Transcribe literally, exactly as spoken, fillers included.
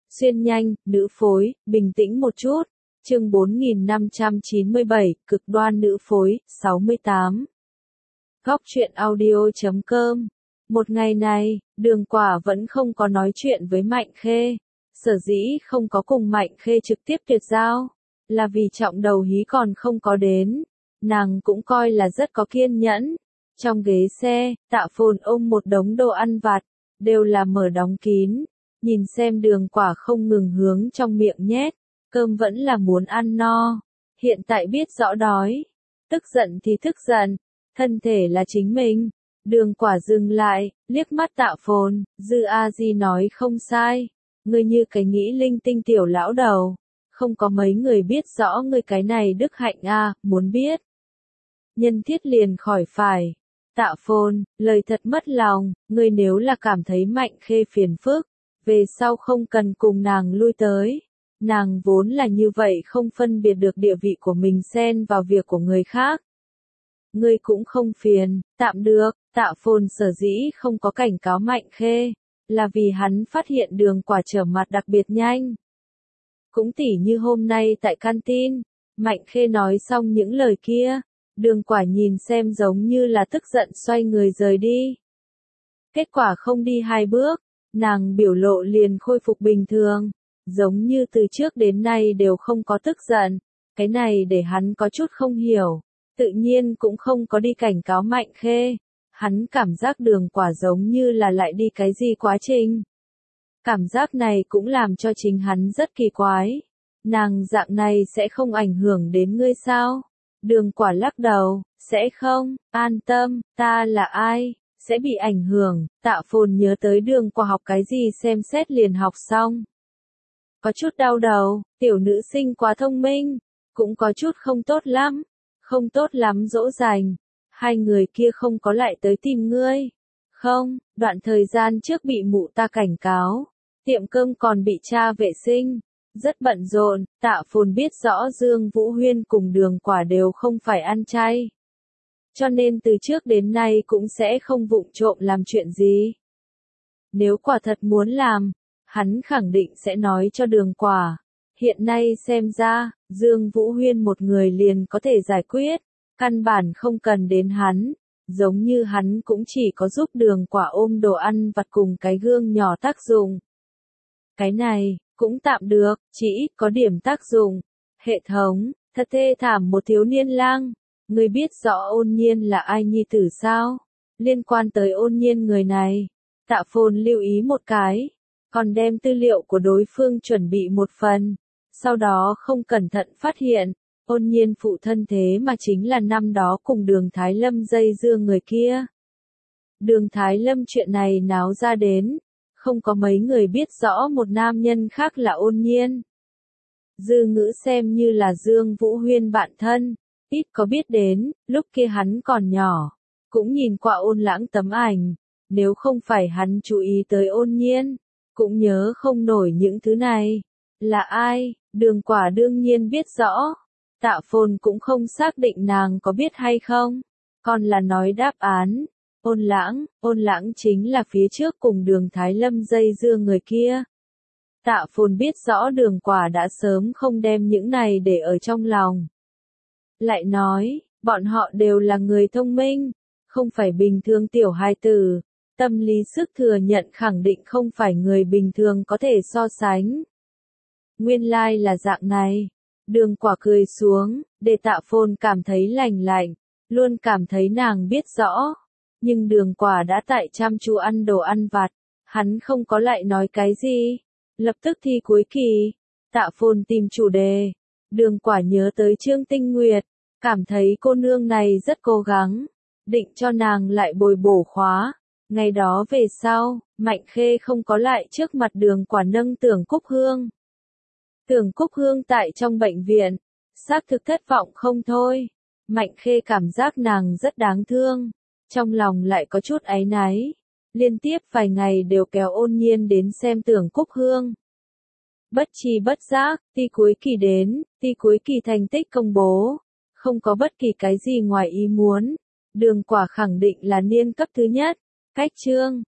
Xuyên nhanh, nữ phối, bình tĩnh một chút. Chương bốn nghìn năm trăm chín mươi bảy, cực đoan nữ phối, sáu mươi tám. Góc truyện audio.com. Một ngày này, Đường Quả vẫn không có nói chuyện với Mạnh Khê. Sở dĩ không có cùng Mạnh Khê trực tiếp tuyệt giao, là vì trọng đầu hí còn không có đến. Nàng cũng coi là rất có kiên nhẫn. Trong ghế xe, Tạ Phồn ôm một đống đồ ăn vặt, đều là mở đóng kín. Nhìn xem Đường Quả không ngừng hướng trong miệng nhét, cơm vẫn là muốn ăn no. Hiện tại biết rõ đói, tức giận thì tức giận, thân thể là chính mình. Đường Quả dừng lại, liếc mắt Tạ Phồn, Dư A Di nói không sai, ngươi như cái nghĩ linh tinh tiểu lão đầu, không có mấy người biết rõ ngươi cái này đức hạnh a, muốn biết. Nhân thiết liền khỏi phải. Tạ Phồn, lời thật mất lòng, ngươi nếu là cảm thấy Mạnh Khê phiền phức, về sau không cần cùng nàng lui tới. Nàng vốn là như vậy không phân biệt được địa vị của mình xen vào việc của người khác. Ngươi cũng không phiền, tạm được. Tạ Phồn sở dĩ không có cảnh cáo Mạnh Khê, là vì hắn phát hiện Đường Quả trở mặt đặc biệt nhanh. Cũng tỉ như hôm nay tại canteen, Mạnh Khê nói xong những lời kia, Đường Quả nhìn xem giống như là tức giận xoay người rời đi. Kết quả không đi hai bước, nàng biểu lộ liền khôi phục bình thường, giống như từ trước đến nay đều không có tức giận. Cái này để hắn có chút không hiểu, tự nhiên cũng không có đi cảnh cáo Mạnh Khê. Hắn cảm giác Đường Quả giống như là lại đi cái gì quá trình. Cảm giác này cũng làm cho chính hắn rất kỳ quái. Nàng dạng này sẽ không ảnh hưởng đến ngươi sao? Đường Quả lắc đầu, sẽ không, an tâm, ta là ai, sẽ bị ảnh hưởng. Tạ Phồn nhớ tới Đường Quả học cái gì xem xét liền học xong. Có chút đau đầu, tiểu nữ sinh quá thông minh, cũng có chút không tốt lắm, không tốt lắm dỗ dành. Hai người kia không có lại tới tìm ngươi. Không, đoạn thời gian trước bị mụ ta cảnh cáo, tiệm cơm còn bị tra vệ sinh, rất bận rộn. Tạ Phồn biết rõ Dương Vũ Huyên cùng Đường Quả đều không phải ăn chay, cho nên từ trước đến nay cũng sẽ không vụng trộm làm chuyện gì. Nếu quả thật muốn làm, hắn khẳng định sẽ nói cho Đường Quả. Hiện nay xem ra, Dương Vũ Huyên một người liền có thể giải quyết, căn bản không cần đến hắn, giống như hắn cũng chỉ có giúp Đường Quả ôm đồ ăn vặt cùng cái gương nhỏ tác dụng. Cái này, cũng tạm được, chỉ ít có điểm tác dụng. Hệ thống, thật thê thảm một thiếu niên lang. Ngươi biết rõ Ôn Nhiên là ai nhi tử sao? Liên quan tới Ôn Nhiên người này, Tạ Phồn lưu ý một cái, còn đem tư liệu của đối phương chuẩn bị một phần. Sau đó không cẩn thận phát hiện, Ôn Nhiên phụ thân thế mà chính là năm đó cùng Đường Thái Lâm dây dưa người kia. Đường Thái Lâm chuyện này náo ra đến, không có mấy người biết rõ một nam nhân khác là Ôn Nhiên. Dư Ngữ xem như là Dương Vũ Huyên bạn thân, ít có biết đến, lúc kia hắn còn nhỏ, cũng nhìn qua Ôn Lãng tấm ảnh, nếu không phải hắn chú ý tới Ôn Nhiên, cũng nhớ không nổi những thứ này. Là ai? Đường Quả đương nhiên biết rõ. Tạ Phồn cũng không xác định nàng có biết hay không, còn là nói đáp án. Ôn Lãng, Ôn Lãng chính là phía trước cùng Đường Thái Lâm dây dưa người kia. Tạ Phồn biết rõ Đường Quả đã sớm không đem những này để ở trong lòng. Lại nói, bọn họ đều là người thông minh, không phải bình thường tiểu hài tử, tâm lý sức thừa nhận khẳng định không phải người bình thường có thể so sánh. Nguyên lai là dạng này. Đường Quả cười xuống, để Tạ Phồn cảm thấy lành lạnh, luôn cảm thấy nàng biết rõ. Nhưng Đường Quả đã tại chăm chú ăn đồ ăn vặt, hắn không có lại nói cái gì. Lập tức thi cuối kỳ, Tạ Phồn tìm chủ đề. Đường Quả nhớ tới Trương Tinh Nguyệt, cảm thấy cô nương này rất cố gắng, định cho nàng lại bồi bổ khóa. Ngày đó về sau, Mạnh Khê không có lại trước mặt Đường Quả nâng Tưởng Cúc Hương. Tưởng Cúc Hương tại trong bệnh viện, xác thực thất vọng không thôi. Mạnh Khê cảm giác nàng rất đáng thương, trong lòng lại có chút áy náy. Liên tiếp vài ngày đều kéo Ôn Nhiên đến xem Tưởng Cúc Hương. Bất chi bất giác, thi cuối kỳ đến, thi cuối kỳ thành tích công bố, không có bất kỳ cái gì ngoài ý muốn. Đường Quả khẳng định là niên cấp thứ nhất, cách chương,